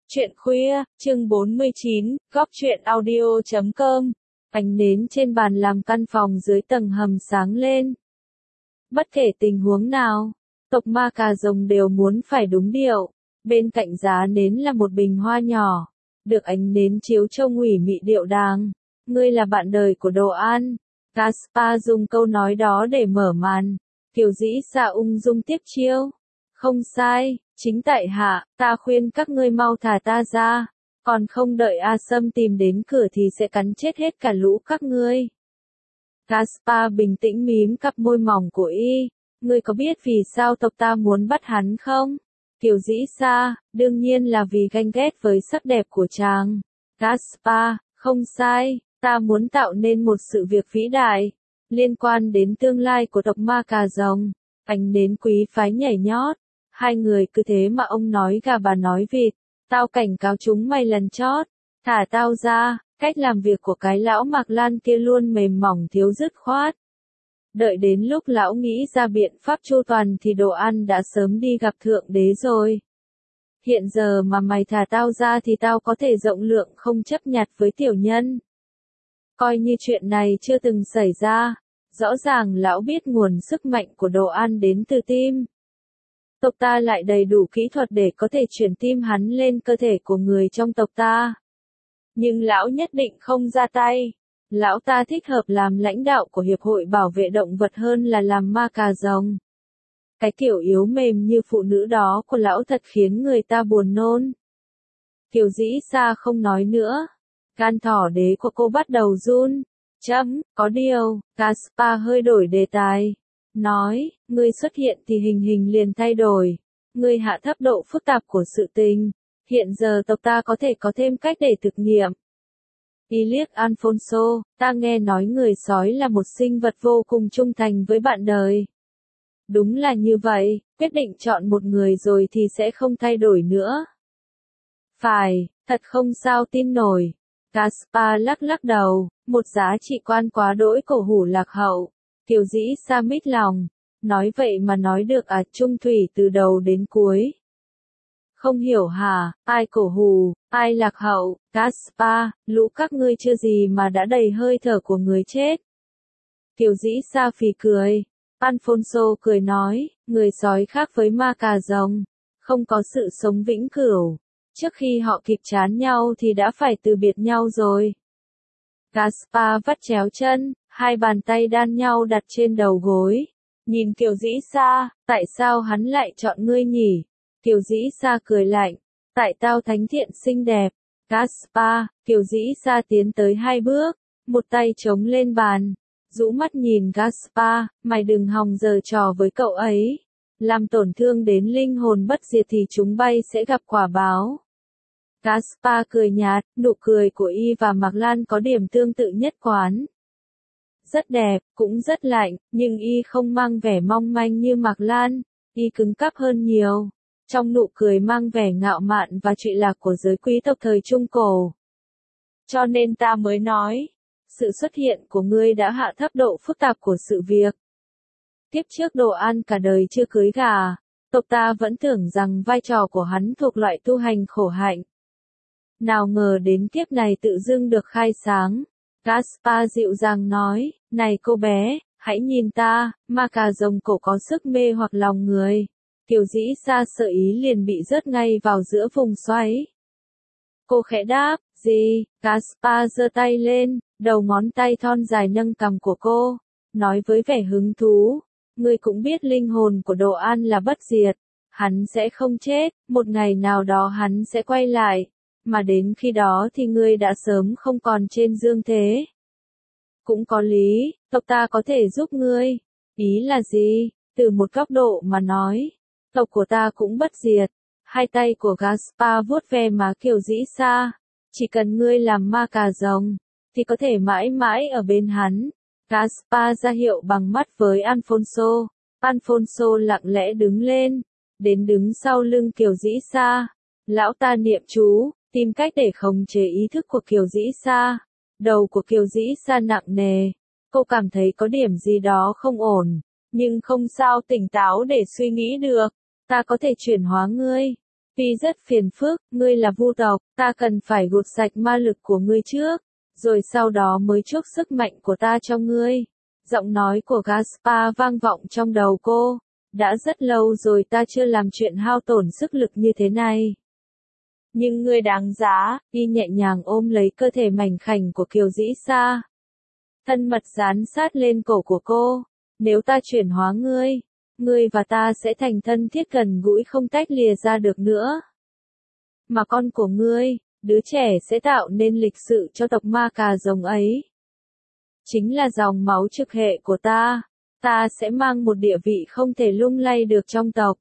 Chuyện khuya, chương 49, góc truyện audio.com. Ánh nến trên bàn làm căn phòng dưới tầng hầm sáng lên. Bất kể tình huống nào, tộc ma cà rồng đều muốn phải đúng điệu. Bên cạnh giá nến là một bình hoa nhỏ, được ánh nến chiếu trông ủy mị điệu đàng. Ngươi là bạn đời của đồ ăn. Caspar dùng câu nói đó để mở màn. Kiều Dĩ Sa ung dung tiếp chiêu. Không sai, chính tại hạ, ta khuyên các ngươi mau thả ta ra, còn không đợi A Sâm tìm đến cửa thì sẽ cắn chết hết cả lũ các ngươi. Caspar bình tĩnh mím cặp môi mỏng của y, ngươi có biết vì sao tộc ta muốn bắt hắn không? Kiều Dĩ Sa, đương nhiên là vì ganh ghét với sắc đẹp của chàng. Caspar, không sai, ta muốn tạo nên một sự việc vĩ đại, liên quan đến tương lai của tộc ma cà rồng. Ánh nến quý phái nhảy nhót. Hai người cứ thế mà ông nói gà bà nói vịt, tao cảnh cáo chúng mày lần chót, thả tao ra. Cách làm việc của cái lão Mạc Lan kia luôn mềm mỏng thiếu dứt khoát. Đợi đến lúc lão nghĩ ra biện pháp chu toàn thì đồ ăn đã sớm đi gặp thượng đế rồi. Hiện giờ mà mày thả tao ra thì tao có thể rộng lượng không chấp nhặt với tiểu nhân. Coi như chuyện này chưa từng xảy ra, rõ ràng lão biết nguồn sức mạnh của đồ ăn đến từ tim. Tộc ta lại đầy đủ kỹ thuật để có thể chuyển tim hắn lên cơ thể của người trong tộc ta. Nhưng lão nhất định không ra tay. Lão ta thích hợp làm lãnh đạo của Hiệp hội Bảo vệ Động vật hơn là làm ma cà rồng. Cái kiểu yếu mềm như phụ nữ đó của lão thật khiến người ta buồn nôn. Kiều Dĩ Sa không nói nữa. Gan thỏ đế của cô bắt đầu run. Có điều, Caspar hơi đổi đề tài. Nói, ngươi xuất hiện thì hình hình liền thay đổi. Ngươi hạ thấp độ phức tạp của sự tình. Hiện giờ tộc ta có thể có thêm cách để thực nghiệm. Y liếc Alfonso, ta nghe nói người sói là một sinh vật vô cùng trung thành với bạn đời. Đúng là như vậy, quyết định chọn một người rồi thì sẽ không thay đổi nữa. Phải, thật không sao tin nổi. Caspar lắc lắc đầu, một giá trị quan quá đỗi cổ hủ lạc hậu. Kiều Dĩ Sa mít lòng, nói vậy mà nói được à, trung thủy từ đầu đến cuối. Không hiểu hả, ai cổ hủ, ai lạc hậu? Caspar, lũ các ngươi chưa gì mà đã đầy hơi thở của người chết. Kiều Dĩ Sa phì cười. Alfonso cười nói, người sói khác với ma cà rồng, không có sự sống vĩnh cửu. Trước khi họ kịp chán nhau thì đã phải từ biệt nhau rồi. Caspar vắt chéo chân, hai bàn tay đan nhau đặt trên đầu gối. Nhìn Kiều Dĩ Sa, tại sao hắn lại chọn ngươi nhỉ? Kiều Dĩ Sa cười lạnh, tại tao thánh thiện xinh đẹp. Caspar, Kiều Dĩ Sa tiến tới hai bước, một tay chống lên bàn, rũ mắt nhìn Caspar, mày đừng hòng giở trò với cậu ấy. Làm tổn thương đến linh hồn bất diệt thì chúng bay sẽ gặp quả báo. Caspar cười nhạt, nụ cười của y và Mạc Lan có điểm tương tự nhất quán. Rất đẹp, cũng rất lạnh, nhưng y không mang vẻ mong manh như Mạc Lan, y cứng cáp hơn nhiều. Trong nụ cười mang vẻ ngạo mạn và trụy lạc của giới quý tộc thời Trung Cổ. Cho nên ta mới nói, sự xuất hiện của ngươi đã hạ thấp độ phức tạp của sự việc. Kiếp trước đồ ăn cả đời chưa cưới gà, tộc ta vẫn tưởng rằng vai trò của hắn thuộc loại tu hành khổ hạnh. Nào ngờ đến kiếp này tự dưng được khai sáng. Caspar dịu dàng nói, này cô bé, hãy nhìn ta, ma cà rồng cổ có sức mê hoặc lòng người. Kiều Dĩ Sa sợ ý liền bị rớt ngay vào giữa vùng xoáy. Cô khẽ đáp, gì? Caspar giơ tay lên, đầu ngón tay thon dài nâng cằm của cô, nói với vẻ hứng thú, ngươi cũng biết linh hồn của đồ ăn là bất diệt, hắn sẽ không chết, một ngày nào đó hắn sẽ quay lại, mà đến khi đó thì ngươi đã sớm không còn trên dương thế. Cũng có lý, tộc ta có thể giúp ngươi. Ý là gì? Từ một góc độ mà nói, tộc của ta cũng bất diệt. Hai tay của Caspar vuốt ve má Kiều Dĩ Sa. Chỉ cần ngươi làm ma cà rồng, thì có thể mãi mãi ở bên hắn. Caspar ra hiệu bằng mắt với Alfonso. Alfonso lặng lẽ đứng lên, đến đứng sau lưng Kiều Dĩ Sa. Lão ta niệm chú, tìm cách để khống chế ý thức của Kiều Dĩ Sa. Đầu của Kiều Dĩ Sa nặng nề. Cô cảm thấy có điểm gì đó không ổn, nhưng không sao tỉnh táo để suy nghĩ được. Ta có thể chuyển hóa ngươi. Phi rất phiền phức, ngươi là vu tộc, ta cần phải gột sạch ma lực của ngươi trước, rồi sau đó mới chuốc sức mạnh của ta cho ngươi. Giọng nói của Gaspar vang vọng trong đầu cô. Đã rất lâu rồi ta chưa làm chuyện hao tổn sức lực như thế này. Nhưng ngươi đáng giá, y nhẹ nhàng ôm lấy cơ thể mảnh khảnh của Kiều Dĩ Sa. Thân mật dán sát lên cổ của cô. Nếu ta chuyển hóa ngươi và ta sẽ thành thân thiết gần gũi không tách lìa ra được nữa. Mà con của ngươi, đứa trẻ sẽ tạo nên lịch sử cho tộc ma cà rồng ấy. Chính là dòng máu trực hệ của ta. Ta sẽ mang một địa vị không thể lung lay được trong tộc.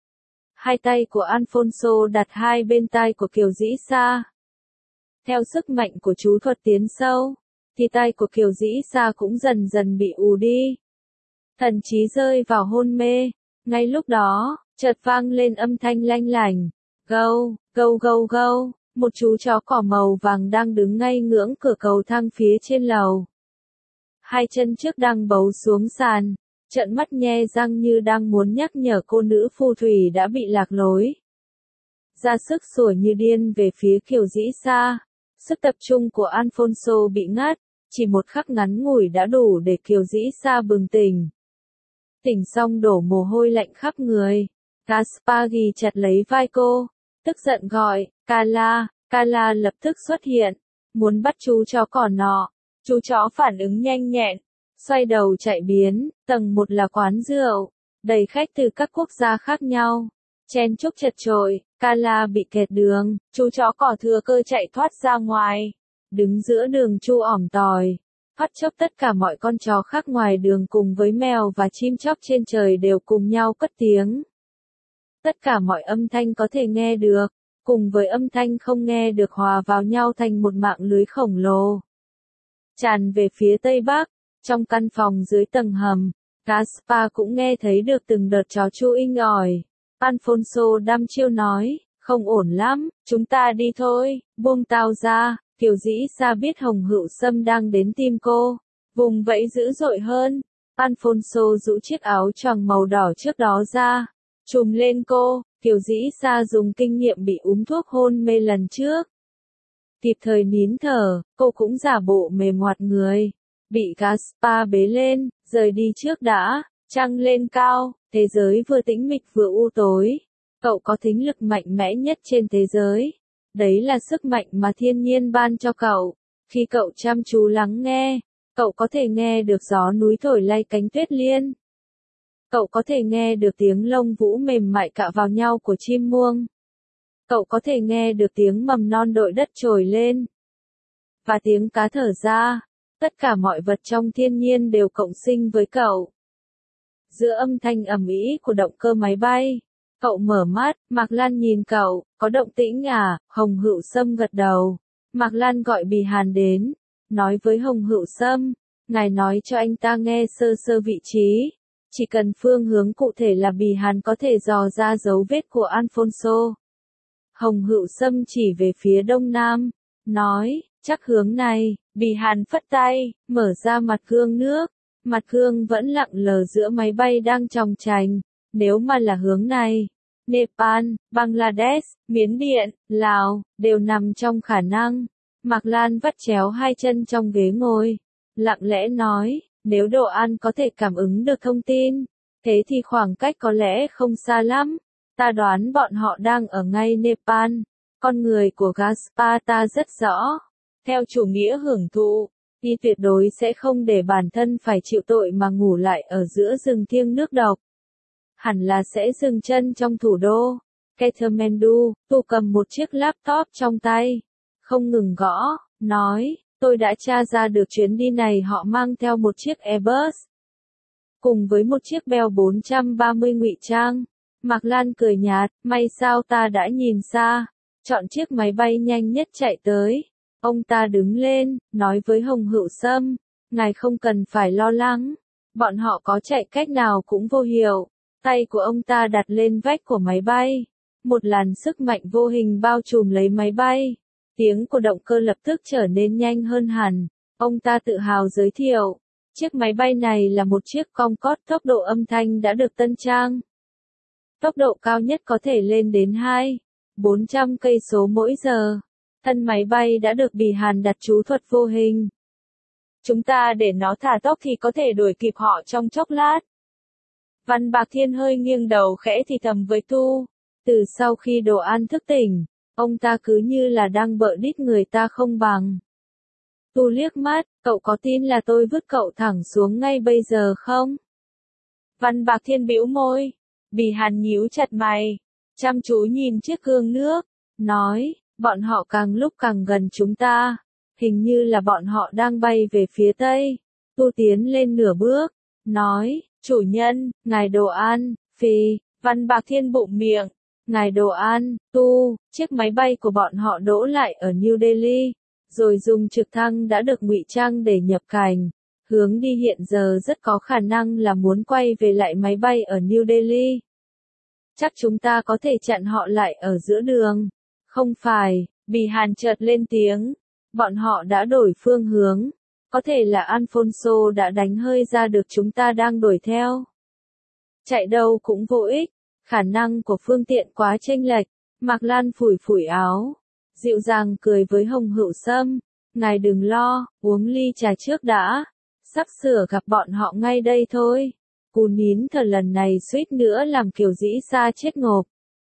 Hai tay của Alfonso đặt hai bên tai của Kiều Dĩ Sa. Theo sức mạnh của chú thuật tiến sâu, thì tai của Kiều Dĩ Sa cũng dần dần bị ù đi. Thần trí rơi vào hôn mê. Ngay lúc đó, chợt vang lên âm thanh lanh lảnh. Gâu, gâu gâu gâu, một chú chó cỏ màu vàng đang đứng ngay ngưỡng cửa cầu thang phía trên lầu. Hai chân trước đang bấu xuống sàn, trợn mắt nhe răng như đang muốn nhắc nhở cô nữ phù thủy đã bị lạc lối. Ra sức sủa như điên về phía Kiều Dĩ Sa. Sức tập trung của Alfonso bị ngắt, chỉ một khắc ngắn ngủi đã đủ để Kiều Dĩ Sa bừng tỉnh. Tỉnh xong đổ mồ hôi lạnh khắp người. Gaspar ghi chặt lấy vai cô, tức giận gọi, Carla. Carla lập tức xuất hiện, muốn bắt chú chó cỏ nọ. Chú chó phản ứng nhanh nhẹn, xoay đầu chạy biến. Tầng 1 là quán rượu, đầy khách từ các quốc gia khác nhau. Chen chúc chật chội, Carla bị kẹt đường, chú chó cỏ thừa cơ chạy thoát ra ngoài. Đứng giữa đường chu ỏm tòi. Thoát chốc tất cả mọi con chó khác ngoài đường cùng với mèo và chim chóc trên trời đều cùng nhau cất tiếng. Tất cả mọi âm thanh có thể nghe được, cùng với âm thanh không nghe được hòa vào nhau thành một mạng lưới khổng lồ. Tràn về phía tây bắc, trong căn phòng dưới tầng hầm, Gaspar cũng nghe thấy được từng đợt chó chu inh ỏi. Alfonso đăm chiêu nói, không ổn lắm, chúng ta đi thôi, buông tao ra. Kiều Dĩ Sa biết Hồng Hựu Sâm đang đến tìm cô, vùng vẫy dữ dội hơn. Alfonso rũ chiếc áo choàng màu đỏ trước đó ra, trùm lên cô. Kiều Dĩ Sa dùng kinh nghiệm bị uống thuốc hôn mê lần trước, kịp thời nín thở, cô cũng giả bộ mềm ngoặt người, bị Gaspar bế lên, rời đi trước đã. Trăng lên cao, thế giới vừa tĩnh mịch vừa u tối. Cậu có thính lực mạnh mẽ nhất trên thế giới. Đấy là sức mạnh mà thiên nhiên ban cho cậu. Khi cậu chăm chú lắng nghe, cậu có thể nghe được gió núi thổi lay cánh tuyết liên. Cậu có thể nghe được tiếng lông vũ mềm mại cạ vào nhau của chim muông. Cậu có thể nghe được tiếng mầm non đội đất trồi lên. Và tiếng cá thở ra. Tất cả mọi vật trong thiên nhiên đều cộng sinh với cậu. Giữa âm thanh ầm ĩ của động cơ máy bay, cậu mở mắt. Mạc Lan nhìn cậu, có động tĩnh à? Hồng Hựu Sâm gật đầu. Mạc Lan gọi Bì Hàn đến, nói với Hồng Hựu Sâm, ngài nói cho anh ta nghe sơ sơ vị trí. Chỉ cần phương hướng cụ thể là Bì Hàn có thể dò ra dấu vết của Alfonso. Hồng Hựu Sâm chỉ về phía đông nam, nói, chắc hướng này. Bì Hàn phất tay, mở ra mặt gương nước. Mặt gương vẫn lặng lờ giữa máy bay đang chòng chành. Nếu mà là hướng này, Nepal, Bangladesh, Miến Điện, Lào, đều nằm trong khả năng. Mạc Lan vắt chéo hai chân trong ghế ngồi, lặng lẽ nói, nếu Đồ An có thể cảm ứng được thông tin, thế thì khoảng cách có lẽ không xa lắm. Ta đoán bọn họ đang ở ngay Nepal. Con người của Gaspar ta rất rõ. Theo chủ nghĩa hưởng thụ, y tuyệt đối sẽ không để bản thân phải chịu tội mà ngủ lại ở giữa rừng thiêng nước độc. Hẳn là sẽ dừng chân trong thủ đô. Kathmandu, tu cầm một chiếc laptop trong tay, không ngừng gõ, nói, tôi đã tra ra được chuyến đi này họ mang theo một chiếc Airbus, cùng với một chiếc Bell 430 ngụy trang. Mạc Lan cười nhạt, may sao ta đã nhìn xa, chọn chiếc máy bay nhanh nhất chạy tới. Ông ta đứng lên, nói với Hồng Hựu Sâm, ngài không cần phải lo lắng, bọn họ có chạy cách nào cũng vô hiệu. Tay của ông ta đặt lên vách của máy bay. Một làn sức mạnh vô hình bao trùm lấy máy bay. Tiếng của động cơ lập tức trở nên nhanh hơn hẳn. Ông ta tự hào giới thiệu, chiếc máy bay này là một chiếc Concorde tốc độ âm thanh đã được tân trang. Tốc độ cao nhất có thể lên đến 2, 400 cây số mỗi giờ. Thân máy bay đã được Bì Hàn đặt chú thuật vô hình. Chúng ta để nó thả tốc thì có thể đuổi kịp họ trong chốc lát. Văn Bạc Thiên hơi nghiêng đầu khẽ thì thầm với Tu. Từ sau khi Đồ An thức tỉnh, ông ta cứ như là đang bợ đít người ta không bằng. Tu liếc mắt, cậu có tin là tôi vứt cậu thẳng xuống ngay bây giờ không? Văn Bạc Thiên bĩu môi. Bì Hàn nhíu chặt mày, chăm chú nhìn chiếc gương nước, nói, bọn họ càng lúc càng gần chúng ta. Hình như là bọn họ đang bay về phía tây. Tu tiến lên nửa bước, nói, chủ nhân, ngài Đồ An, phì. Văn Bạc Thiên bụng miệng. Ngài Đồ An, Tu, chiếc máy bay của bọn họ đỗ lại ở New Delhi, rồi dùng trực thăng đã được ngụy trang để nhập cảnh. Hướng đi hiện giờ rất có khả năng là muốn quay về lại máy bay ở New Delhi. Chắc chúng ta có thể chặn họ lại ở giữa đường. Không phải, Bì Hàn chợt lên tiếng. Bọn họ đã đổi phương hướng. Có thể là Alfonso đã đánh hơi ra được chúng ta đang đuổi theo. Chạy đâu cũng vô ích. Khả năng của phương tiện quá chênh lệch. Mạc Lan phủi phủi áo, dịu dàng cười với Hồng Hữu Sâm. Ngài đừng lo, uống ly trà trước đã. Sắp sửa gặp bọn họ ngay đây thôi. Cú nín thở lần này suýt nữa làm Kiều Dĩ Sa chết ngộp.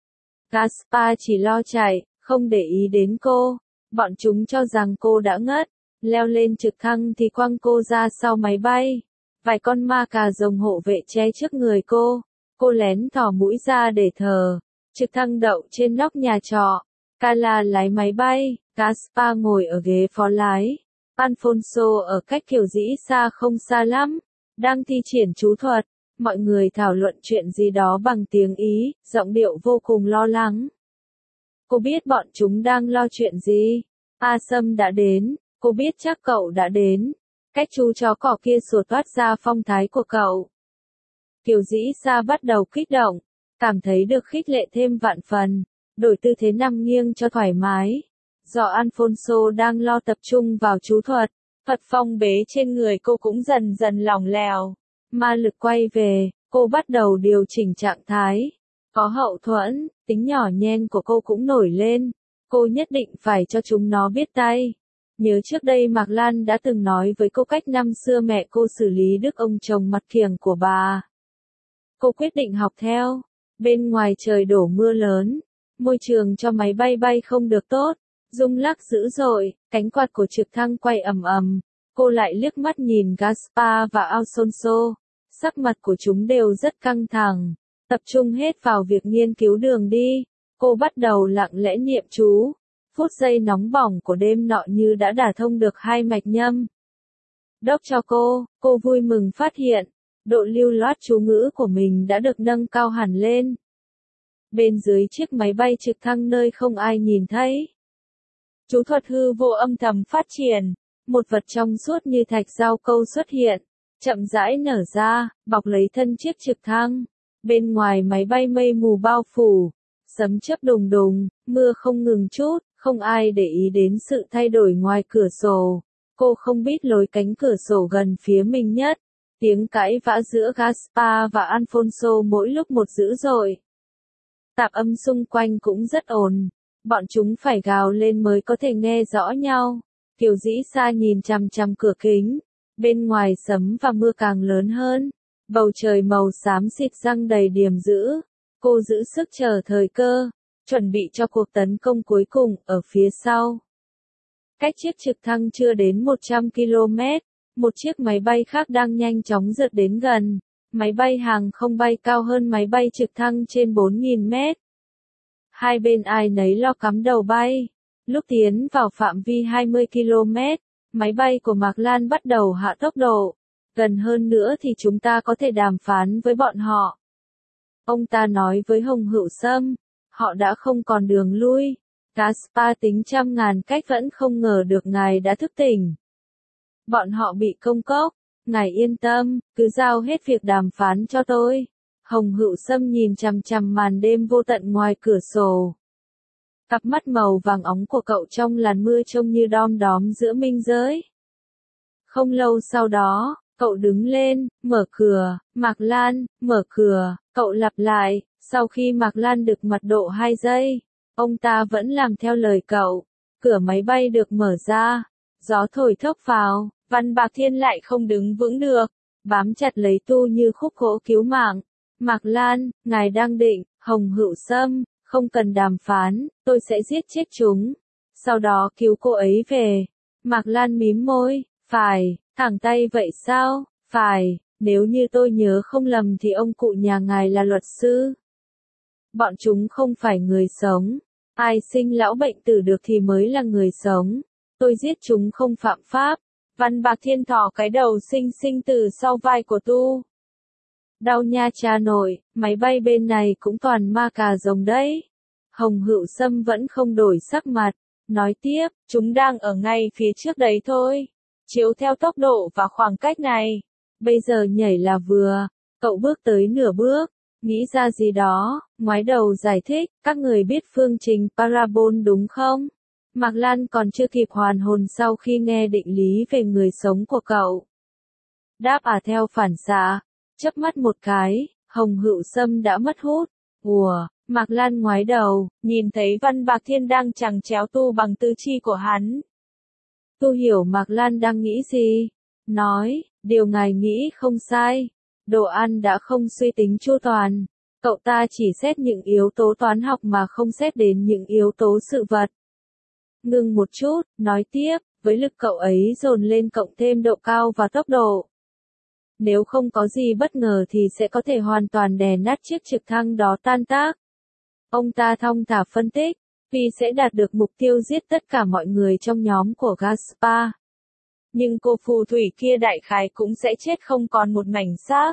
Gaspar chỉ lo chạy, không để ý đến cô. Bọn chúng cho rằng cô đã ngất. Leo lên trực thăng thì quăng cô ra sau máy bay. Vài con ma cà rồng hộ vệ che trước người cô. Cô lén thò mũi ra để thở. Trực thăng đậu trên nóc nhà trọ. Carla lái máy bay, Gaspar ngồi ở ghế phó lái. Alfonso ở cách Kiều Dĩ Sa không xa lắm, đang thi triển chú thuật. Mọi người thảo luận chuyện gì đó bằng tiếng Ý, giọng điệu vô cùng lo lắng. Cô biết bọn chúng đang lo chuyện gì? A Sâm đã đến, cô biết chắc cậu đã đến. Cách chú chó cỏ kia sủa toát ra phong thái của cậu. Kiều Dĩ Sa bắt đầu kích động, cảm thấy được khích lệ thêm vạn phần, đổi tư thế nằm nghiêng cho thoải mái. Do Alfonso đang lo tập trung vào chú thuật, thuật phong bế trên người cô cũng dần dần lỏng lẻo. Ma lực quay về, cô bắt đầu điều chỉnh trạng thái. Có hậu thuẫn, tính nhỏ nhen của cô cũng nổi lên. Cô nhất định phải cho chúng nó biết tay. Nhớ trước đây Mạc Lan đã từng nói với cô cách năm xưa mẹ cô xử lý đức ông chồng mặt kiểng của bà. Cô quyết định học theo. Bên ngoài trời đổ mưa lớn, môi trường cho máy bay bay không được tốt, rung lắc dữ dội, cánh quạt của trực thăng quay ầm ầm. Cô lại liếc mắt nhìn Gaspar và Alfonso, sắc mặt của chúng đều rất căng thẳng, tập trung hết vào việc nghiên cứu đường đi. Cô bắt đầu lặng lẽ niệm chú. Phút giây nóng bỏng của đêm nọ như đã đả thông được hai mạch nhâm. Đốc cho cô vui mừng phát hiện, độ lưu loát chú ngữ của mình đã được nâng cao hẳn lên. Bên dưới chiếc máy bay trực thăng nơi không ai nhìn thấy. Chú thuật hư vô âm thầm phát triển, một vật trong suốt như thạch rau câu xuất hiện, chậm rãi nở ra, bọc lấy thân chiếc trực thăng. Bên ngoài máy bay mây mù bao phủ, sấm chớp đùng đùng, mưa không ngừng chút, không ai để ý đến sự thay đổi ngoài cửa sổ. Cô không biết lối cánh cửa sổ gần phía mình nhất. Tiếng cãi vã giữa Gaspar và Alfonso mỗi lúc một dữ dội. Tạp âm xung quanh cũng rất ồn. Bọn chúng phải gào lên mới có thể nghe rõ nhau. Kiều Dĩ Sa nhìn chằm chằm cửa kính. Bên ngoài sấm và mưa càng lớn hơn. Bầu trời màu xám xịt răng đầy điềm dữ. Cô giữ sức chờ thời cơ, chuẩn bị cho cuộc tấn công cuối cùng ở phía sau. Cách chiếc trực thăng chưa đến 100 km, một chiếc máy bay khác đang nhanh chóng rượt đến gần. Máy bay hàng không bay cao hơn máy bay trực thăng trên 4.000 mét. Hai bên ai nấy lo cắm đầu bay. Lúc tiến vào phạm vi 20 km, máy bay của Mạc Lan bắt đầu hạ tốc độ. Gần hơn nữa thì chúng ta có thể đàm phán với bọn họ. Ông ta nói với Hồng Hữu Sâm, họ đã không còn đường lui. Gaspar tính trăm ngàn cách vẫn không ngờ được ngài đã thức tỉnh. Bọn họ bị công cốc, ngài yên tâm, cứ giao hết việc đàm phán cho tôi. Hồng Hữu Sâm nhìn chằm chằm màn đêm vô tận ngoài cửa sổ. Cặp mắt màu vàng óng của cậu trong làn mưa trông như đom đóm giữa minh giới. Không lâu sau đó, cậu đứng lên, mở cửa, Mạc Lan, mở cửa, cậu lặp lại, sau khi Mạc Lan được mật độ 2 giây. Ông ta vẫn làm theo lời cậu. Cửa máy bay được mở ra. Gió thổi thốc vào. Văn Bạc Thiên lại không đứng vững được. Bám chặt lấy Tu như khúc gỗ cứu mạng. Mạc Lan, ngài đang định, Hồng Hữu Sâm, không cần đàm phán, tôi sẽ giết chết chúng. Sau đó cứu cô ấy về. Mạc Lan mím môi, phải, thẳng tay vậy sao, phải, nếu như tôi nhớ không lầm thì ông cụ nhà ngài là luật sư. Bọn chúng không phải người sống. Ai sinh lão bệnh tử được thì mới là người sống. Tôi giết chúng không phạm pháp. Văn Bạc Thiên thò cái đầu xinh xinh từ sau vai của Tu. Đau nha cha nội, máy bay bên này cũng toàn ma cà rồng đấy. Hồng Hữu Sâm vẫn không đổi sắc mặt. Nói tiếp, chúng đang ở ngay phía trước đấy thôi. Chiếu theo tốc độ và khoảng cách này. Bây giờ nhảy là vừa. Cậu bước tới nửa bước. Nghĩ ra gì đó, ngoái đầu giải thích, các người biết phương trình parabol đúng không? Mạc Lan còn chưa kịp hoàn hồn sau khi nghe định lý về người sống của cậu. Đáp theo phản xạ, chớp mắt một cái, Hồng Hữu Sâm đã mất hút. Ủa, Mạc Lan ngoái đầu, nhìn thấy Văn Bạc Thiên đang chằng chéo Tu bằng tư chi của hắn. Tu hiểu Mạc Lan đang nghĩ gì. Nói, điều ngài nghĩ không sai. Đồ ăn đã không suy tính chu toàn. Cậu ta chỉ xét những yếu tố toán học mà không xét đến những yếu tố sự vật. Ngừng một chút, nói tiếp, với lực cậu ấy dồn lên cộng thêm độ cao và tốc độ. Nếu không có gì bất ngờ thì sẽ có thể hoàn toàn đè nát chiếc trực thăng đó tan tác. Ông ta thong thả phân tích, vì sẽ đạt được mục tiêu giết tất cả mọi người trong nhóm của Gaspar. Nhưng cô phù thủy kia đại khái cũng sẽ chết không còn một mảnh xác.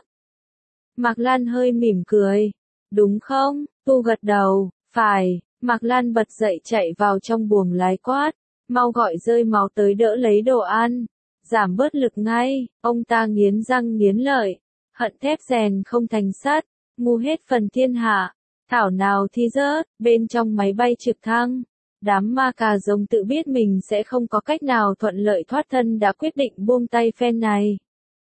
Mạc Lan hơi mỉm cười. Đúng không? Tu gật đầu. Phải. Mạc Lan bật dậy chạy vào trong buồng lái quát. Mau gọi rơi máu tới đỡ lấy đồ ăn. Giảm bớt lực ngay. Ông ta nghiến răng nghiến lợi. Hận thép rèn không thành sắt. Ngu hết phần thiên hạ. Thảo nào thì rớt. Bên trong máy bay trực thăng. Đám ma cà rồng tự biết mình sẽ không có cách nào thuận lợi thoát thân đã quyết định buông tay phen này.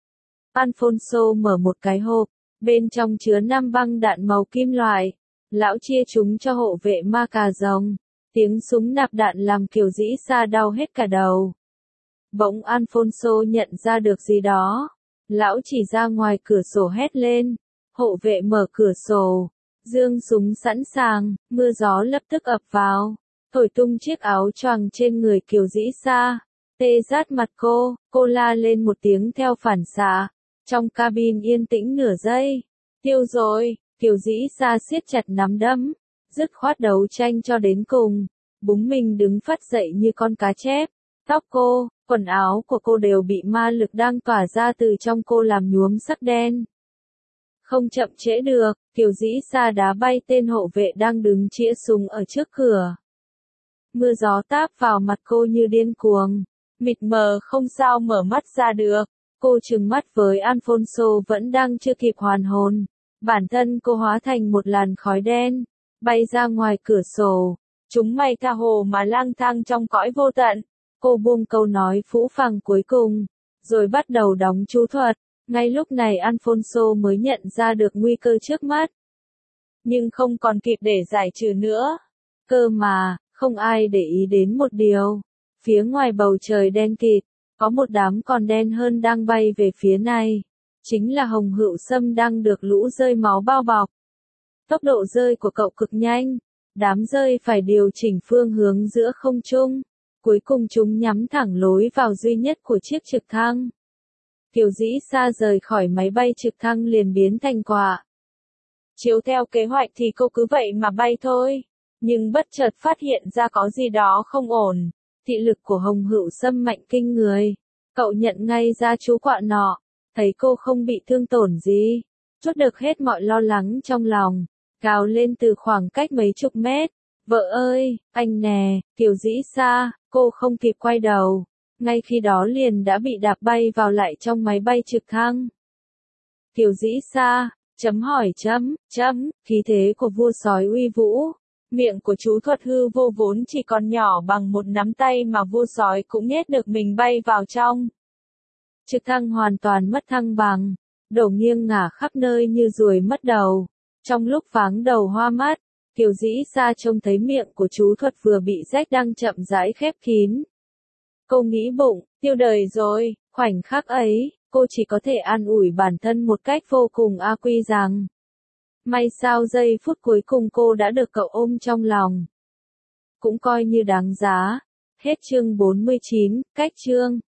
Alfonso mở một cái hộp. Bên trong chứa 5 băng đạn màu kim loại. Lão chia chúng cho hộ vệ ma cà rồng. Tiếng súng nạp đạn làm Kiều Dĩ Sa đau hết cả đầu. Bỗng Alfonso nhận ra được gì đó. Lão chỉ ra ngoài cửa sổ hét lên. Hộ vệ mở cửa sổ. Dương súng sẵn sàng, mưa gió lập tức ập vào. Thổi tung chiếc áo choàng trên người Kiều Dĩ Sa. Tê rát mặt cô la lên một tiếng theo phản xạ. Trong cabin yên tĩnh nửa giây. Tiêu rồi, Kiều Dĩ Sa siết chặt nắm đấm. Dứt khoát đấu tranh cho đến cùng. Búng mình đứng phắt dậy như con cá chép. Tóc cô, quần áo của cô đều bị ma lực đang tỏa ra từ trong cô làm nhuốm sắc đen. Không chậm trễ được, Kiều Dĩ Sa đá bay tên hộ vệ đang đứng chĩa súng ở trước cửa. Mưa gió táp vào mặt cô như điên cuồng. Mịt mờ không sao mở mắt ra được. Cô trừng mắt với Alfonso vẫn đang chưa kịp hoàn hồn. Bản thân cô hóa thành một làn khói đen. Bay ra ngoài cửa sổ. Chúng mày tha hồ mà lang thang trong cõi vô tận. Cô buông câu nói phũ phàng cuối cùng. Rồi bắt đầu đóng chú thuật. Ngay lúc này Alfonso mới nhận ra được nguy cơ trước mắt. Nhưng không còn kịp để giải trừ nữa. Cơ mà, không ai để ý đến một điều. Phía ngoài bầu trời đen kịt, có một đám còn đen hơn đang bay về phía này. Chính là Hồng Hữu Sâm đang được lũ rơi máu bao bọc. Tốc độ rơi của cậu cực nhanh. Đám rơi phải điều chỉnh phương hướng giữa không trung. Cuối cùng chúng nhắm thẳng lối vào duy nhất của chiếc trực thăng. Kiều Dĩ Sa rời khỏi máy bay trực thăng liền biến thành quả. Chiếu theo kế hoạch thì cô cứ vậy mà bay thôi. Nhưng bất chợt phát hiện ra có gì đó không ổn. Thị lực của Hồng Hữu Sâm mạnh kinh người. Cậu nhận ngay ra chú quạ nọ. Thấy cô không bị thương tổn gì. Trút được hết mọi lo lắng trong lòng. Gào lên từ khoảng cách mấy chục mét. Vợ ơi, anh nè, Kiều Dĩ Sa, cô không kịp quay đầu. Ngay khi đó liền đã bị đạp bay vào lại trong máy bay trực thăng. Kiều Dĩ Sa, khí thế của vua sói uy vũ. Miệng của chú thuật hư vô vốn chỉ còn nhỏ bằng một nắm tay mà vua sói cũng nhét được mình bay vào trong. Trực thăng hoàn toàn mất thăng bằng, đổ nghiêng ngả khắp nơi như ruồi mất đầu. Trong lúc váng đầu hoa mắt, Kiều Dĩ Sa trông thấy miệng của chú Thuật vừa bị rách đang chậm rãi khép kín. Cô nghĩ bụng, tiêu đời rồi, khoảnh khắc ấy, cô chỉ có thể an ủi bản thân một cách vô cùng quy rằng. May sao giây phút cuối cùng cô đã được cậu ôm trong lòng. Cũng coi như đáng giá. Hết chương 49, cách chương.